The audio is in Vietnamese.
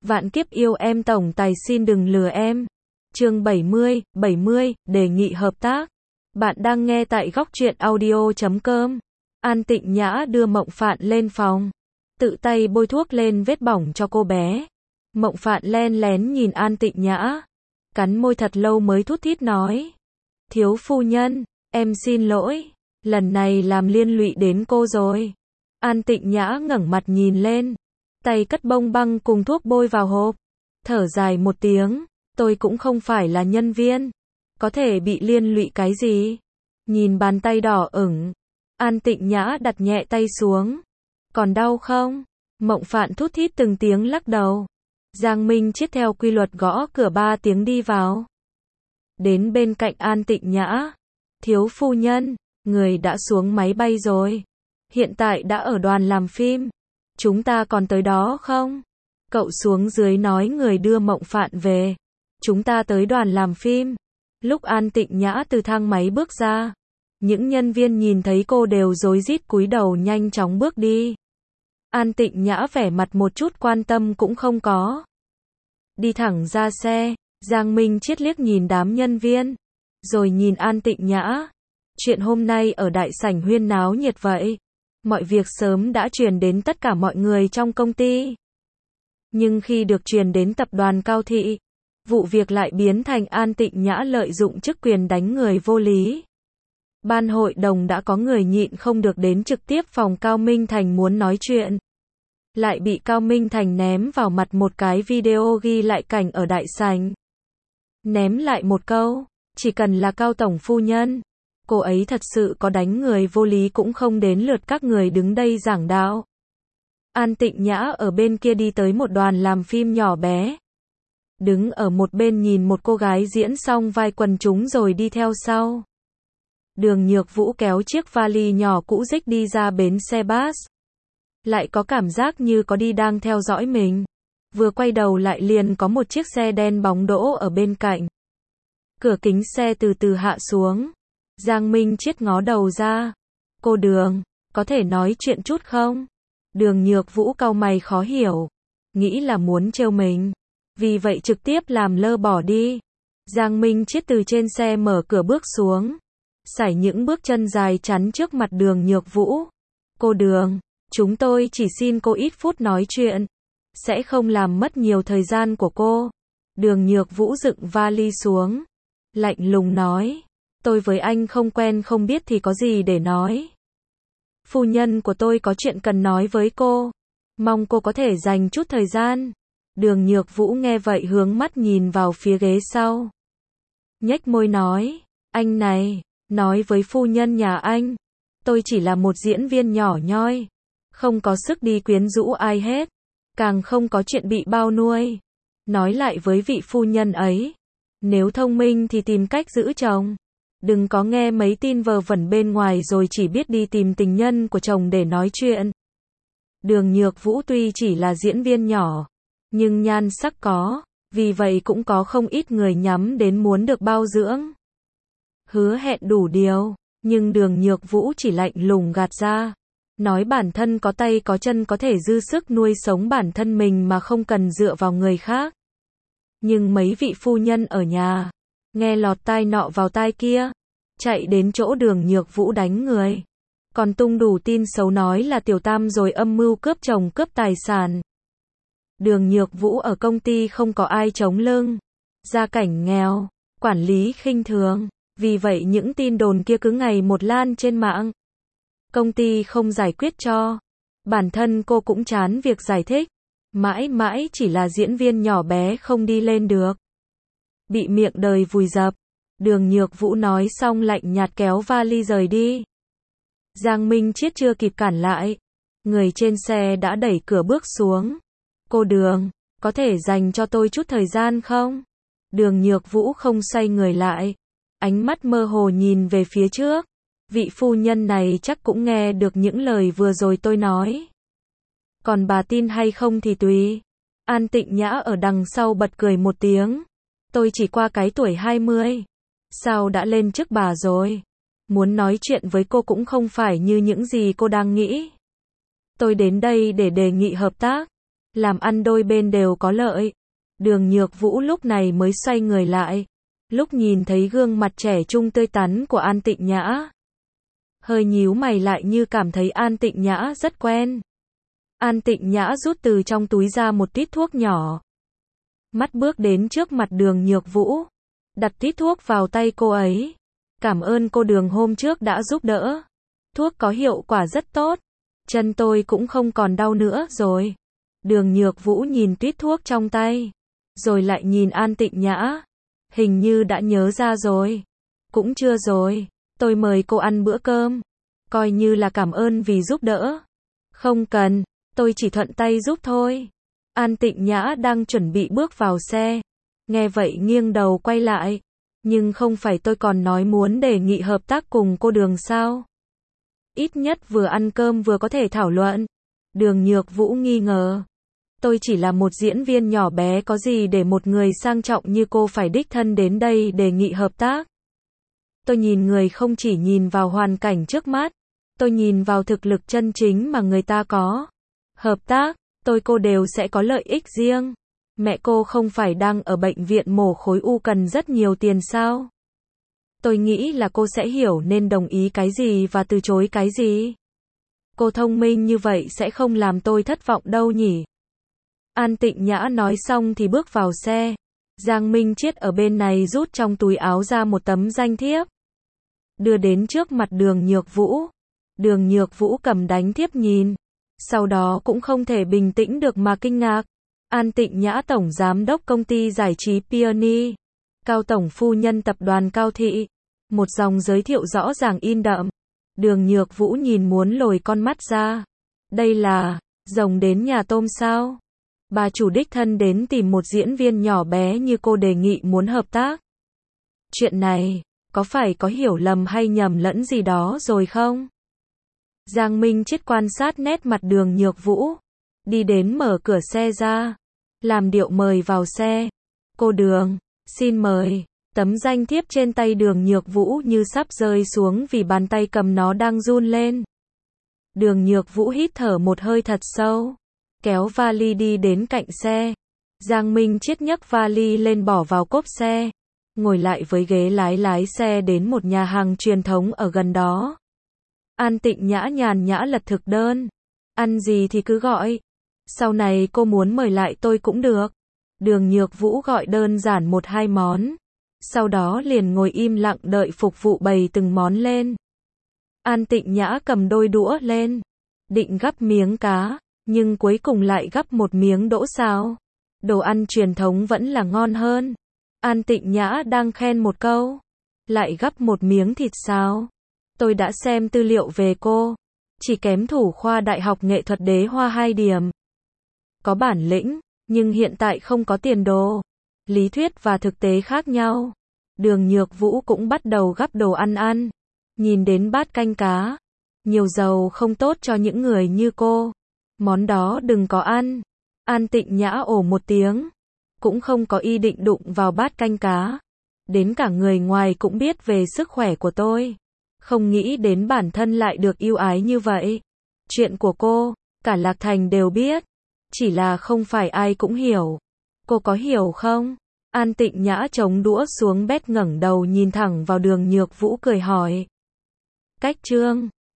Vạn kiếp yêu em tổng tài xin đừng lừa em. Chương 70, đề nghị hợp tác. Bạn đang nghe tại góc truyện audio.com. An Tịnh Nhã đưa Mộng Phạn lên phòng, tự tay bôi thuốc lên vết bỏng cho cô bé. Mộng Phạn len lén nhìn An Tịnh Nhã, cắn môi thật lâu mới thút thít nói: "Thiếu phu nhân, em xin lỗi, lần này làm liên lụy đến cô rồi." An Tịnh Nhã ngẩng mặt nhìn lên, tay cất bông băng cùng thuốc bôi vào hộp, thở dài một tiếng: "Tôi cũng không phải là nhân viên, có thể bị liên lụy cái gì?" Nhìn bàn tay đỏ ửng, An Tịnh Nhã đặt nhẹ tay xuống. "Còn đau không?" Mộng Phạn thút thít từng tiếng lắc đầu. Giang Minh Chiết theo quy luật gõ cửa 3 tiếng đi vào. Đến bên cạnh An Tịnh Nhã: "Thiếu phu nhân, người đã xuống máy bay rồi. Hiện tại đã ở đoàn làm phim. Chúng ta còn tới đó không?" Cậu xuống dưới nói người đưa Mộng Phạn về. "Chúng ta tới đoàn làm phim." Lúc An Tịnh Nhã từ thang máy bước ra, những nhân viên nhìn thấy cô đều rối rít cúi đầu nhanh chóng bước đi. An Tịnh Nhã vẻ mặt một chút quan tâm cũng không có. Đi thẳng ra xe, Giang Minh Chiết liếc nhìn đám nhân viên, rồi nhìn An Tịnh Nhã. Chuyện hôm nay ở đại sảnh huyên náo nhiệt vậy. Mọi việc sớm đã truyền đến tất cả mọi người trong công ty. Nhưng khi được truyền đến tập đoàn Cao Thị, vụ việc lại biến thành An Tịnh Nhã lợi dụng chức quyền đánh người vô lý. Ban hội đồng đã có người nhịn không được đến trực tiếp phòng Cao Minh Thành muốn nói chuyện. Lại bị Cao Minh Thành ném vào mặt một cái video ghi lại cảnh ở đại sảnh. Ném lại một câu: "Chỉ cần là Cao tổng phu nhân, cô ấy thật sự có đánh người vô lý cũng không đến lượt các người đứng đây giảng đạo." An Tịnh Nhã ở bên kia đi tới một đoàn làm phim nhỏ bé. Đứng ở một bên nhìn một cô gái diễn xong vai quần chúng rồi đi theo sau. Đường Nhược Vũ kéo chiếc vali nhỏ cũ rích đi ra bến xe bus. Lại có cảm giác như có đi đang theo dõi mình. Vừa quay đầu lại liền có một chiếc xe đen bóng đỗ ở bên cạnh. Cửa kính xe từ từ hạ xuống. Giang Minh Chiết ngó đầu ra. "Cô Đường, có thể nói chuyện chút không?" Đường Nhược Vũ cau mày khó hiểu, nghĩ là muốn trêu mình, vì vậy trực tiếp làm lơ bỏ đi. Giang Minh Chiết từ trên xe mở cửa bước xuống, sải những bước chân dài chắn trước mặt Đường Nhược Vũ. "Cô Đường, chúng tôi chỉ xin cô ít phút nói chuyện, sẽ không làm mất nhiều thời gian của cô." Đường Nhược Vũ dựng vali xuống, lạnh lùng nói: "Tôi với anh không quen không biết thì có gì để nói. Phu nhân của tôi có chuyện cần nói với cô, mong cô có thể dành chút thời gian." Đường Nhược Vũ nghe vậy hướng mắt nhìn vào phía ghế sau, nhếch môi nói: "Anh này, nói với phu nhân nhà anh, tôi chỉ là một diễn viên nhỏ nhoi, không có sức đi quyến rũ ai hết, càng không có chuyện bị bao nuôi. Nói lại với vị phu nhân ấy, nếu thông minh thì tìm cách giữ chồng. Đừng có nghe mấy tin vớ vẩn bên ngoài rồi chỉ biết đi tìm tình nhân của chồng để nói chuyện." Đường Nhược Vũ tuy chỉ là diễn viên nhỏ, nhưng nhan sắc có, vì vậy cũng có không ít người nhắm đến muốn được bao dưỡng. Hứa hẹn đủ điều, nhưng Đường Nhược Vũ chỉ lạnh lùng gạt ra, nói bản thân có tay có chân có thể dư sức nuôi sống bản thân mình mà không cần dựa vào người khác. Nhưng mấy vị phu nhân ở nhà, nghe lọt tai nọ vào tai kia, chạy đến chỗ Đường Nhược Vũ đánh người. Còn tung đủ tin xấu nói là tiểu tam rồi âm mưu cướp chồng cướp tài sản. Đường Nhược Vũ ở công ty không có ai chống lưng, gia cảnh nghèo, quản lý khinh thường, vì vậy những tin đồn kia cứ ngày một lan trên mạng. Công ty không giải quyết cho, bản thân cô cũng chán việc giải thích, mãi mãi chỉ là diễn viên nhỏ bé không đi lên được. Bị miệng đời vùi dập. Đường Nhược Vũ nói xong lạnh nhạt kéo vali rời đi. Giang Minh Chiết chưa kịp cản lại, người trên xe đã đẩy cửa bước xuống. "Cô Đường, có thể dành cho tôi chút thời gian không?" Đường Nhược Vũ không xoay người lại, ánh mắt mơ hồ nhìn về phía trước. "Vị phu nhân này chắc cũng nghe được những lời vừa rồi tôi nói. Còn bà tin hay không thì tùy." An Tịnh Nhã ở đằng sau bật cười một tiếng. "Tôi chỉ qua cái tuổi 20. Sao đã lên chức bà rồi? Muốn nói chuyện với cô cũng không phải như những gì cô đang nghĩ. Tôi đến đây để đề nghị hợp tác. làm ăn đôi bên đều có lợi. Đường Nhược Vũ lúc này mới xoay người lại. Lúc nhìn thấy gương mặt trẻ trung tươi tắn của An Tịnh Nhã, hơi nhíu mày lại như cảm thấy An Tịnh Nhã rất quen. An Tịnh Nhã rút từ trong túi ra một tít thuốc nhỏ. Mắt bước đến trước mặt Đường Nhược Vũ, đặt tít thuốc vào tay cô ấy. Cảm ơn cô Đường hôm trước đã giúp đỡ. Thuốc có hiệu quả rất tốt. Chân tôi cũng không còn đau nữa rồi. Đường Nhược Vũ nhìn tít thuốc trong tay, rồi lại nhìn An Tịnh Nhã. Hình như đã nhớ ra rồi. Cũng chưa rồi. Tôi mời cô ăn bữa cơm. Coi như là cảm ơn vì giúp đỡ. Không cần, tôi chỉ thuận tay giúp thôi. An Tịnh Nhã đang chuẩn bị bước vào xe. Nghe vậy nghiêng đầu quay lại. Nhưng không phải tôi còn nói muốn đề nghị hợp tác cùng cô Đường sao? Ít nhất vừa ăn cơm vừa có thể thảo luận. Đường Nhược Vũ nghi ngờ. Tôi chỉ là một diễn viên nhỏ bé, có gì để một người sang trọng như cô phải đích thân đến đây đề nghị hợp tác. Tôi nhìn người không chỉ nhìn vào hoàn cảnh trước mắt, tôi nhìn vào thực lực chân chính mà người ta có. Hợp tác, cô đều sẽ có lợi ích riêng. Mẹ cô không phải đang ở bệnh viện mổ khối u cần rất nhiều tiền sao? Tôi nghĩ là cô sẽ hiểu nên đồng ý cái gì và từ chối cái gì. Cô thông minh như vậy sẽ không làm tôi thất vọng đâu nhỉ? An Tịnh Nhã nói xong thì bước vào xe. Giang Minh Chiết ở bên này rút trong túi áo ra một tấm danh thiếp, đưa đến trước mặt Đường Nhược Vũ. Đường Nhược Vũ cầm đánh thiếp nhìn. Sau đó cũng không thể bình tĩnh được mà kinh ngạc. An Tịnh Nhã tổng giám đốc công ty giải trí Peony, Cao tổng phu nhân tập đoàn Cao Thị. Một dòng giới thiệu rõ ràng in đậm. Đường Nhược Vũ nhìn muốn lồi con mắt ra. Đây là rồng đến nhà tôm sao? Bà chủ đích thân đến tìm một diễn viên nhỏ bé như cô đề nghị muốn hợp tác. Chuyện này, có phải có hiểu lầm hay nhầm lẫn gì đó rồi không? Giang Minh Chiết quan sát nét mặt Đường Nhược Vũ, đi đến mở cửa xe ra, làm điệu mời vào xe. Cô Đường, xin mời. Tấm danh thiếp trên tay Đường Nhược Vũ như sắp rơi xuống vì bàn tay cầm nó đang run lên. Đường Nhược Vũ hít thở một hơi thật sâu, kéo vali đi đến cạnh xe. Giang Minh Chiết nhấc vali lên bỏ vào cốp xe, ngồi lại với ghế lái xe đến một nhà hàng truyền thống ở gần đó. An Tịnh Nhã nhàn nhã lật thực đơn. Ăn gì thì cứ gọi. Sau này cô muốn mời lại tôi cũng được. Đường Nhược Vũ gọi đơn giản 1-2 món. Sau đó liền ngồi im lặng đợi phục vụ bày từng món lên. An Tịnh Nhã cầm đôi đũa lên, định gắp miếng cá, nhưng cuối cùng lại gắp một miếng đỗ xào. Đồ ăn truyền thống vẫn là ngon hơn. An Tịnh Nhã đang khen một câu, lại gắp một miếng thịt xào. Tôi đã xem tư liệu về cô, chỉ kém thủ khoa Đại học Nghệ thuật Đế Hoa 2 điểm. Có bản lĩnh, nhưng hiện tại không có tiền đồ. Lý thuyết và thực tế khác nhau. Đường Nhược Vũ cũng bắt đầu gắp đồ ăn. Nhìn đến bát canh cá, nhiều dầu không tốt cho những người như cô. Món đó đừng có ăn. An Tịnh Nhã ồ một tiếng, cũng không có ý định đụng vào bát canh cá. Đến cả người ngoài cũng biết về sức khỏe của tôi. Không nghĩ đến bản thân lại được yêu ái như vậy. Chuyện của cô, cả Lạc Thành đều biết. Chỉ là không phải ai cũng hiểu. Cô có hiểu không? An Tịnh Nhã chống đũa xuống bét ngẩng đầu nhìn thẳng vào Đường Nhược Vũ cười hỏi. Cách Trương,